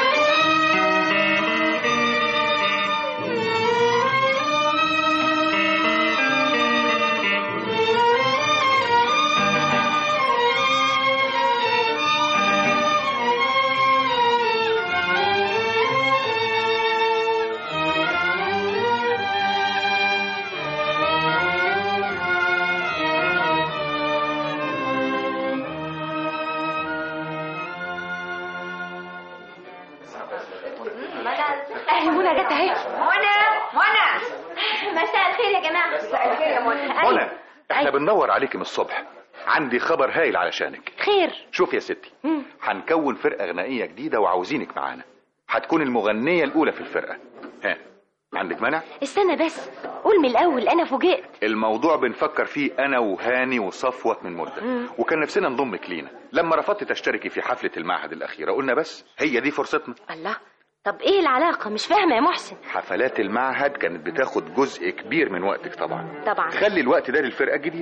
منى جت اهي. منى منى مساء الخير يا جماعه. مساء الخير يا منى. منى احنا بندور عليكي من الصبح، عندي خبر هايل علشانك. خير؟ شوف يا ستي، هنكون فرقه غنائيه جديده وعاوزينك معانا، هتكون المغنيه الاولى في الفرقه. ها عندك مانع؟ استنى بس قول من الاول، انا فوجئت. الموضوع بنفكر فيه انا وهاني وصفوه من مده، مم. وكان نفسنا نضمك لينا. لما رفضت تشتركي في حفله المعهد الاخيره قلنا بس هي دي فرصتنا. الله، طب ايه العلاقه؟ مش فاهمه يا محسن. حفلات المعهد كانت بتاخد جزء كبير من وقتك طبعا. طبعا. خلي الوقت ده للفرقه الجديده.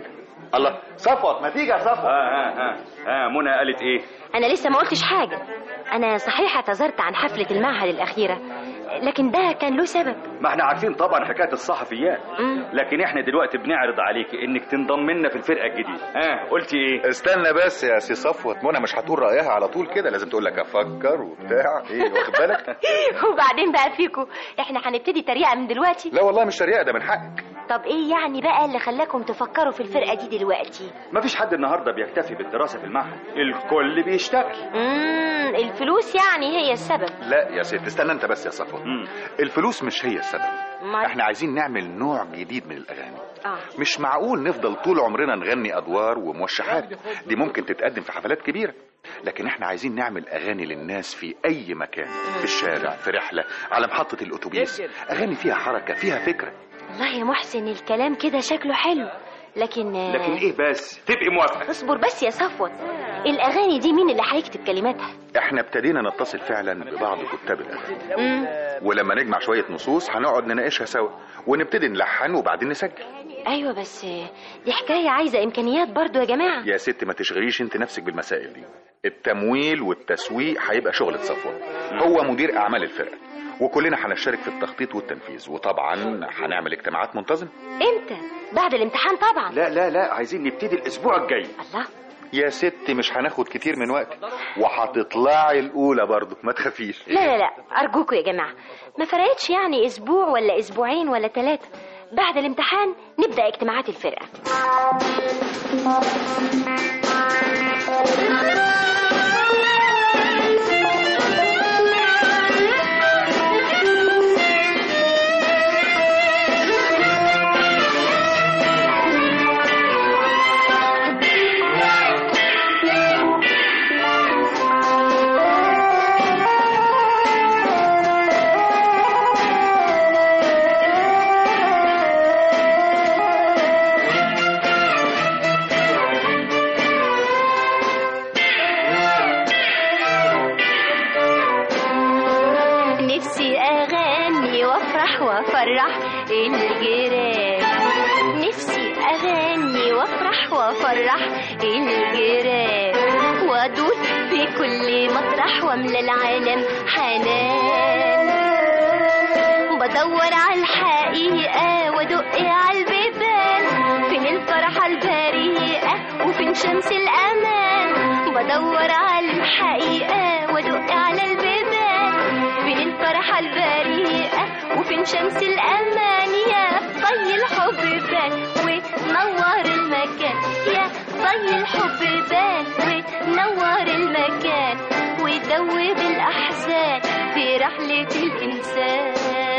الله صفوت، ما تيجي يا صفوت. ها ها ها ها منى قالت ايه؟ انا لسه ما قلتش حاجه. انا صحيح اعتذرت عن حفله المعهد الاخيره، لكن ده كان له سبب. ما احنا عارفين طبعا حكايه الصحفيات، لكن احنا دلوقتي بنعرض عليك انك تنضم لنا في الفرقه الجديده. ها قلتي ايه؟ استنى بس يا سي صفوت، منى مش هتقول رايها على طول كده، لازم تقول لك افكر وبتاع ايه، واخد بالك؟ وبعدين بقى فيكو احنا هنبتدي تريقه من دلوقتي؟ لا والله مش تريقه، ده من حقك. طب ايه يعني بقى اللي خلاكم تفكروا في الفرقه دي دلوقتي؟ مفيش حد النهارده بيكتفي بالدراسه في المعهد، الكل بيشتغل. امم الفلوس يعني هي السبب؟ لا يا ست استنى انت بس يا صفوت، الفلوس مش هي السبب. مال. احنا عايزين نعمل نوع جديد من الاغاني. آه. مش معقول نفضل طول عمرنا نغني ادوار وموشحات، دي ممكن تتقدم في حفلات كبيره، لكن احنا عايزين نعمل اغاني للناس في اي مكان، في الشارع، في رحله، على محطه الاتوبيس، اغاني فيها حركه، فيها فكره. والله يا محسن الكلام كده شكله حلو، لكن لكن ايه بس؟ تبقي موافقه؟ اصبر بس يا صفوت، الاغاني دي مين اللي هيكتب كلماتها؟ احنا ابتدينا نتصل فعلا ببعض كتاب الاغاني، ولما نجمع شويه نصوص هنقعد نناقشها سوا ونبتدي نلحن وبعدين نسجل. ايوه بس دي حكايه عايزه امكانيات برضو يا جماعه. يا ست ما تشغليش انت نفسك بالمسائل دي، التمويل والتسويق هيبقى شغل صفوت، هو مدير اعمال الفرقه، وكلنا هنشارك في التخطيط والتنفيذ، وطبعا هنعمل اجتماعات منتظمه. امتى؟ بعد الامتحان طبعا. لا لا لا عايزين نبتدي الاسبوع الجاي. الله يا ست مش هناخد كتير من وقت، وهتطلعي الاولى برضو، ما تخافيش. لا لا لا ارجوكوا يا جماعه، ما فرقتش يعني اسبوع ولا اسبوعين ولا ثلاثه، بعد الامتحان نبدا اجتماعات الفرقه. وافرح الجيران، نفسي اغني وافرح وافرح الجيران، وادور في كل مطرح واملى العالم حنان، بدور على الحقيقه وادق على البيبان، فين الفرحه البريئه وفين شمس الامان، بدور على الحقيقه وادق على البيبان، فين الفرحه البريئه وفين شمس الأمان، يا ضي الحب بان ونور المكان، يا ضي الحب بان ونور المكان، وذوب الأحزان في رحلة الإنسان.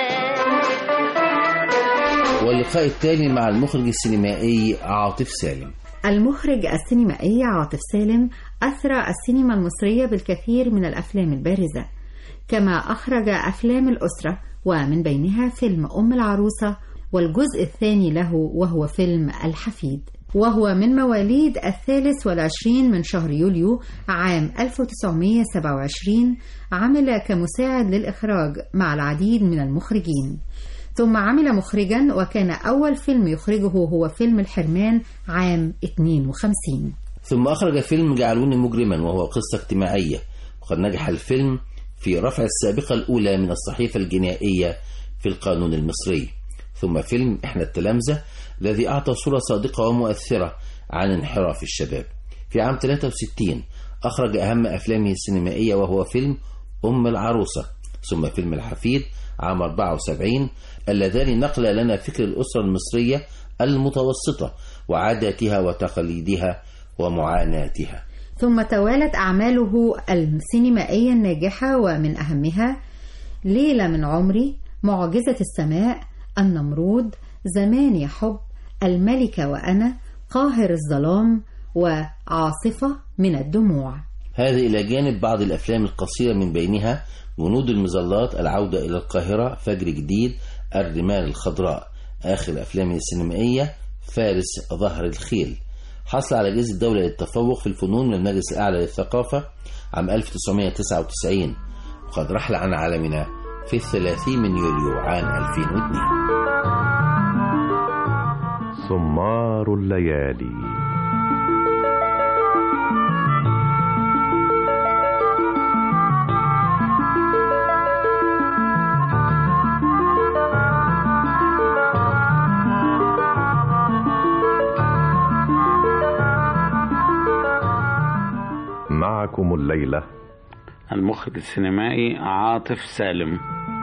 واللقاء التالي مع المخرج السينمائي عاطف سالم. المخرج السينمائي عاطف سالم أثرى السينما المصرية بالكثير من الأفلام البارزة، كما أخرج أفلام الأسرة، ومن بينها فيلم أم العروسة، والجزء الثاني له وهو فيلم الحفيد. وهو من مواليد الثالث والعشرين من شهر يوليو عام ألف وتسعمائة وسبعة وعشرين، عمل كمساعد للإخراج مع العديد من المخرجين، ثم عمل مخرجا، وكان أول فيلم يخرجه هو فيلم الحرمان عام اثنين وخمسين. ثم أخرج فيلم جعلوني مجرما، وهو قصة اجتماعية، وقد نجح الفيلم في رفع السابقة الأولى من الصحيفة الجنائية في القانون المصري. ثم فيلم إحنا التلامذة الذي أعطى صورة صادقة ومؤثرة عن انحراف الشباب. في عام ثلاثة وستين أخرج أهم أفلامه السينمائية وهو فيلم أم العروسة، ثم فيلم الحفيد عام أربعة وسبعين، اللذان نقل لنا فكر الأسرة المصرية المتوسطة وعاداتها وتقاليدها ومعاناتها. ثم توالت أعماله السينمائية الناجحة، ومن أهمها ليلة من عمري، معجزة السماء، النمرود، زمان يا حب، الملكة وأنا، قاهر الظلام، وعاصفة من الدموع. هذه إلى جانب بعض الأفلام القصيرة، من بينها جنود المظلات، العودة إلى القاهرة، فجر جديد، الرمال الخضراء. آخر أفلامه السينمائية فارس ظهر الخيل. حصل على جائزة الدولة للتفوق في الفنون من المجلس الأعلى للثقافة عام ألف وتسعمائة وتسعة وتسعين، وقد رحل عن عالمنا في الثلاثين من يوليو عام ألفين واثنين. سمار الليالي. الليلة المخرج السينمائي عاطف سالم.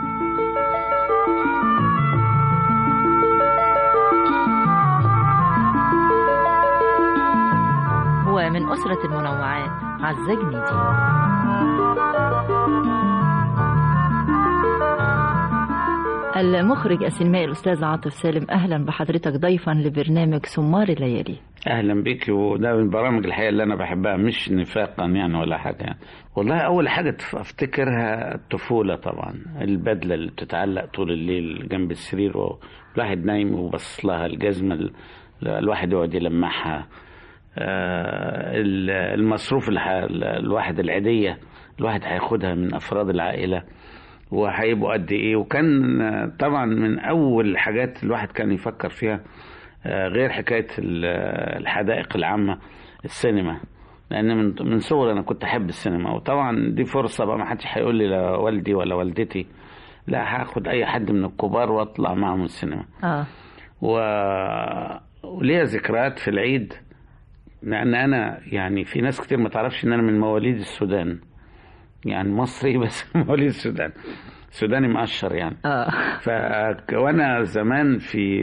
ومن أسرة المنوعات عزة جنيدي. المخرج السينمائي الأستاذ عاطف سالم، أهلا بحضرتك ضيفا لبرنامج سمار الليالي. أهلا بك، وده من برامج الحياة اللي أنا بحبها، مش نفاقا يعني ولا حاجة يعني. والله أول حاجة أفتكرها الطفولة طبعا، البدلة اللي بتتعلق طول الليل جنب السرير والواحد نايم وبص لها، الجزمة الواحد يقعد يلمعها، المصروف الواحد العادية الواحد هياخدها من أفراد العائلة وهيبقوا قد ايه. وكان طبعا من اول الحاجات الواحد كان يفكر فيها غير حكايه الحدائق العامه، السينما، لان من من صغري انا كنت احب السينما. وطبعا دي فرصه بقى، ما حدش هيقول لي لا والدي ولا والدتي، لا هاخد اي حد من الكبار واطلع معهم السينما. اه و... وليا ذكريات في العيد، لان انا يعني في ناس كتير ما تعرفش ان انا من مواليد السودان، يعني مصري بس مواليد السودان، سوداني مقشر يعني. اه ف وانا زمان في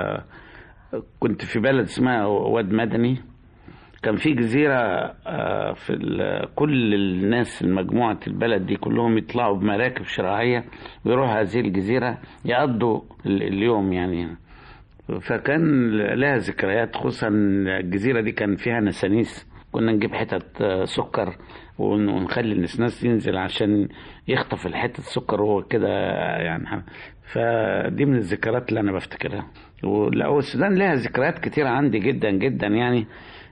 كنت في بلد اسمها واد مدني، كان في جزيره في كل الناس المجموعه البلد دي كلهم يطلعوا بمراكب شراعيه ويروحوا هذه الجزيره يقضوا اليوم يعني. فكان لها ذكريات، خصوصا الجزيره دي كان فيها نسانيس، كنا نجيب حتت سكر ونخلي النسناس ينزل عشان يخطف الحتة السكر وهو كده يعني. فدي من الذكريات اللي أنا بفتكرها. والسودان لها ذكريات كتيرة عندي جدا جدا يعني.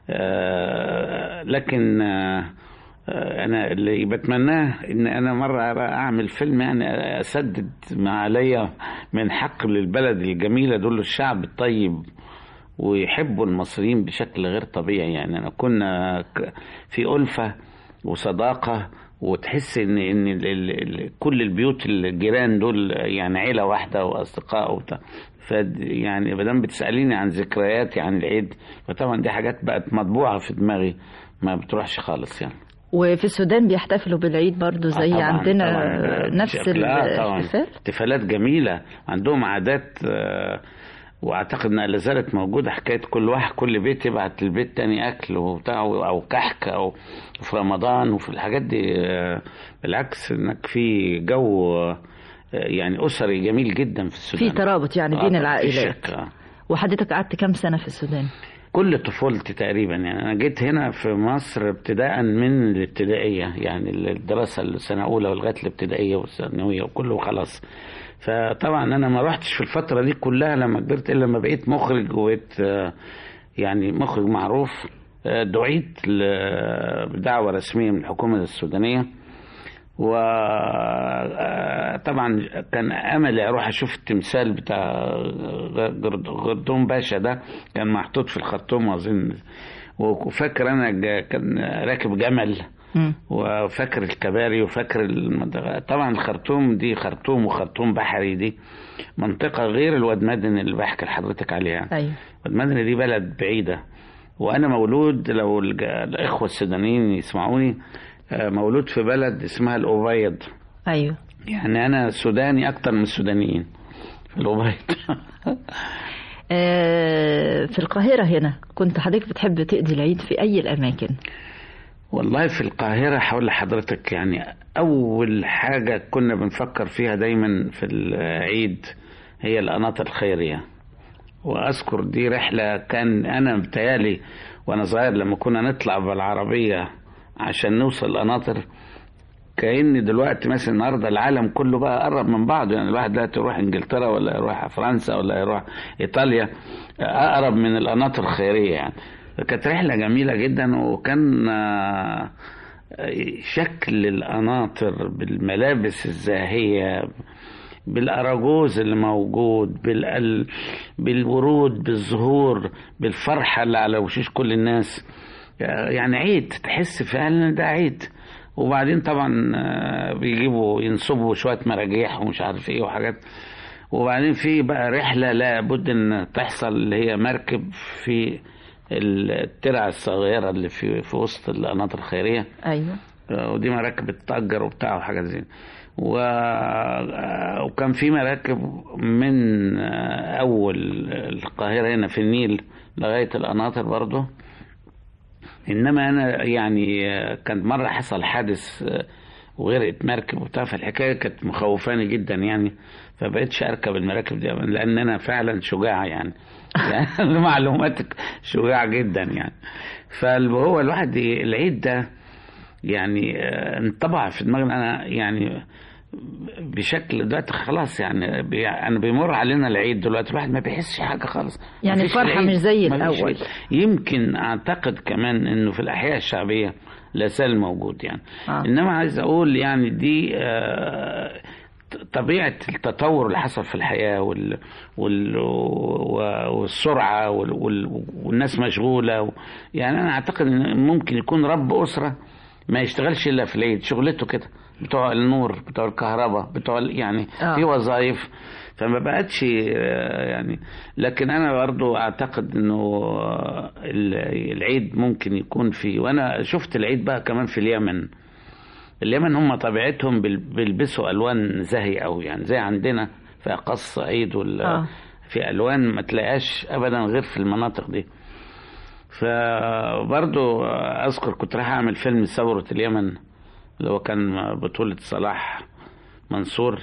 آه لكن آه أنا اللي بتمناه إن أنا مرة أعمل فيلم يعني أسدد ما عليا من حق للبلد الجميلة دول، الشعب الطيب ويحبوا المصريين بشكل غير طبيعي يعني. أنا كنا في ألفة وصداقة، وتحس ان ان ال ال كل البيوت الجيران دول يعني عيله واحده واصدقاء وبتاع. ف يعني ما دام بتساليني عن ذكرياتي عن العيد، فطبعا دي حاجات بقت مطبوعه في دماغي ما بتروحش خالص يعني. وفي السودان بيحتفلوا بالعيد برضو زي طبعاً عندنا طبعاً نفس الاحتفال. احتفالات جميله، عندهم عادات، واعتقد انها لا زالت موجوده، حكايه كل واحد كل بيت يبعت للبيت تاني اكل وبتاع او كحك، او في رمضان وفي الحاجات دي. بالعكس انك في جو يعني اسري جميل جدا في السودان، في ترابط يعني بين آه العائلات. وحضرتك قعدت كام سنه في السودان؟ كل طفولتي تقريبا يعني. انا جيت هنا في مصر ابتداء من الابتدائيه، يعني الدراسه السنه اولى ولغايه الابتدائيه والثانويه وكله خلاص. فطبعا انا ما رحتش في الفتره دي كلها لما كبرت، الا لما بقيت مخرج وبقيت يعني مخرج معروف. دعيت بدعوه رسميه من الحكومه السودانيه، وطبعا كان املي اروح اشوف التمثال بتاع غردون باشا، ده كان محطوط في الخرطوم اظن. وفاكر انا كان راكب جمل، وفاكر الكباري وفاكر المنطقة. طبعا الخرطوم دي خرطوم وخرطوم بحري، دي منطقة غير الواد مدني اللي بحكي لحضرتك عليها. أيوة. الواد مدني دي بلد بعيدة، وأنا مولود، لو الإخوة السودانيين يسمعوني، مولود في بلد اسمها الأوبيض. أيوة. يعني أنا سوداني أكتر من السودانيين في الأوبيض. في القاهرة هنا كنت حضرتك بتحب تقضي العيد في أي الأماكن؟ والله في القاهرة حول حضرتك يعني أول حاجة كنا بنفكر فيها دايما في العيد هي القناطر الخيرية. وأذكر دي رحلة كان أنا بتيالي وأنا صغير لما كنا نطلع بالعربية عشان نوصل القناطر، كأن دلوقتي مثلا النهارده العالم كله بقى قرب من بعضه، يعني الواحد دلوقتي يروح انجلترا ولا يروح فرنسا ولا يروح ايطاليا اقرب من القناطر الخيريه يعني. كانت رحله جميله جدا، وكان شكل القناطر بالملابس الزاهيه، بالاراجوز اللي موجود، بال... بالورود، بالزهور، بالفرحه اللي على وشوش كل الناس، يعني عيد، تحس فعلا ده عيد. وبعدين طبعا بيجيبوا ينصبوا شويه مراجيح ومش عارف ايه وحاجات. وبعدين في بقى رحله لابد ان تحصل، اللي هي مركب في الترع الصغيره اللي في في وسط القناطر الخيريه. ايوه. ودي مراكب بتتأجر وبتاع وحاجات زي و... وكان في مراكب من أول القاهرة هنا في النيل لغاية القناطر برضه. إنما أنا يعني كان مرة حصل حادث وغرقت مركب وبتاع، فالحكاية كانت مخوفاني جدا يعني، فبقيتش أركب المراكب دي لأن أنا فعلا شجاع يعني يعني لمعلوماتك شجاع جدا يعني. فهو الواحد العيد ده يعني انطبع في دماغنا أنا يعني بشكل دلوقتي خلاص يعني بي أنا بيمر علينا العيد دلوقتي الواحد ما بيحسش حاجة خالص يعني الفرحة مش زي الأول. يمكن أعتقد كمان إنه في الأحياء الشعبية لا زال موجود يعني آه. إنما عايز أقول يعني دي آه طبيعة التطور اللي حصل في الحياة وال وال والسرعة وال والناس مشغولة يعني أنا أعتقد إن ممكن يكون رب أسرة ما يشتغلش إلا في العيد، شغلته كده بتوع النور بتوع الكهرباء بتوع يعني آه. في وظائف، فما بقتش يعني. لكن أنا برضو أعتقد إنه العيد ممكن يكون في، وأنا شفت العيد بقى كمان في اليمن. اليمن هم طبيعتهم بيلبسوا ألوان زاهية أوي يعني زي عندنا في أقص عيد ولا آه. في ألوان ما تلاقيش أبدا غير في المناطق دي. فبرضو أذكر كنت راح أعمل فيلم ثورة اليمن اللي هو كان بطولة صلاح منصور،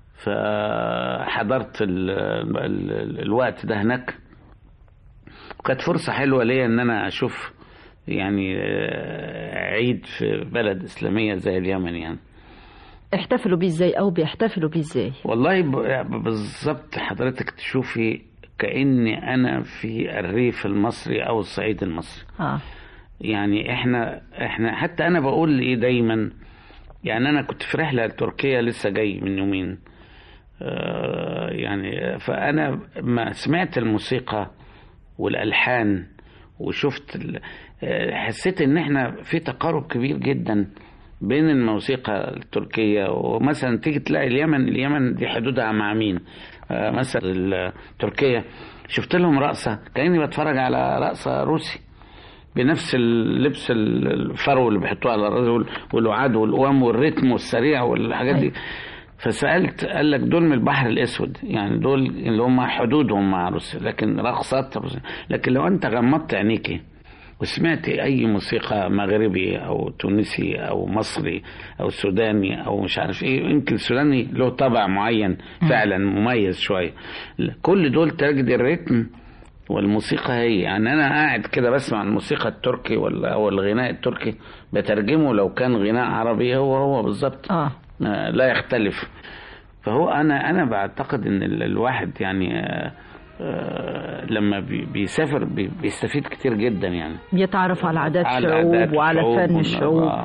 فحضرت ال ال الوقت ده هناك، وكانت فرصة حلوة ليا ان انا اشوف يعني عيد في بلد اسلامية زي اليمن. يعني احتفلوا بيه ازاي او بيحتفلوا بيه ازاي؟ والله بالظبط حضرتك تشوفي كأني انا في الريف المصري او الصعيد المصري. اه يعني احنا احنا حتى انا بقول ايه دايما، يعني انا كنت في رحلة تركيا لسه جاي من يومين آه يعني، فانا ما سمعت الموسيقى والالحان وشفت حسيت ان احنا في تقارب كبير جدا بين الموسيقى التركية. ومثلا تيجي تلاقي اليمن اليمن دي حدودها مع مين آه مثلا تركيا، شفت لهم رقصة كأني بتفرج على رقصة روسي بنفس اللبس الفرو اللي بيحطوه على الرجل والوعاد والقوام والريتم والسريع والحاجات دي. فسألت قال لك دول من البحر الأسود، يعني دول اللي هم حدودهم مع روسيا، لكن رقصات. لكن لو أنت غمضت عينيكي وسمعت أي موسيقى مغربي أو تونسي أو مصري أو سوداني أو مش عارف إيه، يمكن السوداني له طبع معين فعلا مميز شوية، كل دول تجد الريتم والموسيقى هي. يعني أنا قاعد كده بسمع الموسيقى التركي ولا أو الغناء التركي بترجمه لو كان غناء عربي هو هو بالظبط آه. لا يختلف. فهو أنا أنا بعتقد إن الواحد يعني آه آه لما بيسافر بيستفيد كتير جدا، يعني بيتعرف على عادات الشعوب وعلى فن الشعوب. آه.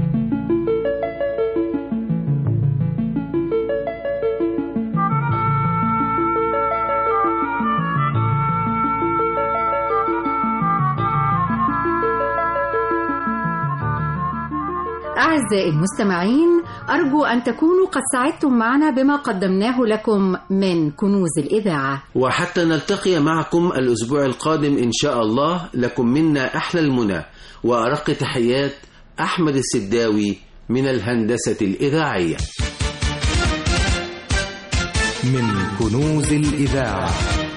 أعزائي المستمعين، أرجو أن تكونوا قد سعدتم معنا بما قدمناه لكم من كنوز الإذاعة. وحتى نلتقي معكم الأسبوع القادم إن شاء الله، لكم منا أحلى المنى وأرق تحيات أحمد السداوي من الهندسة الإذاعية. من كنوز الإذاعة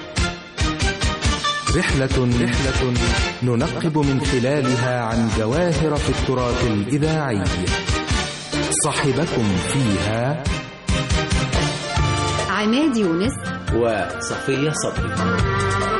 رحلة رحلة ننقب من خلالها عن جواهر في التراث الإذاعي. صاحبكم فيها عماد يونس وصفية صبري.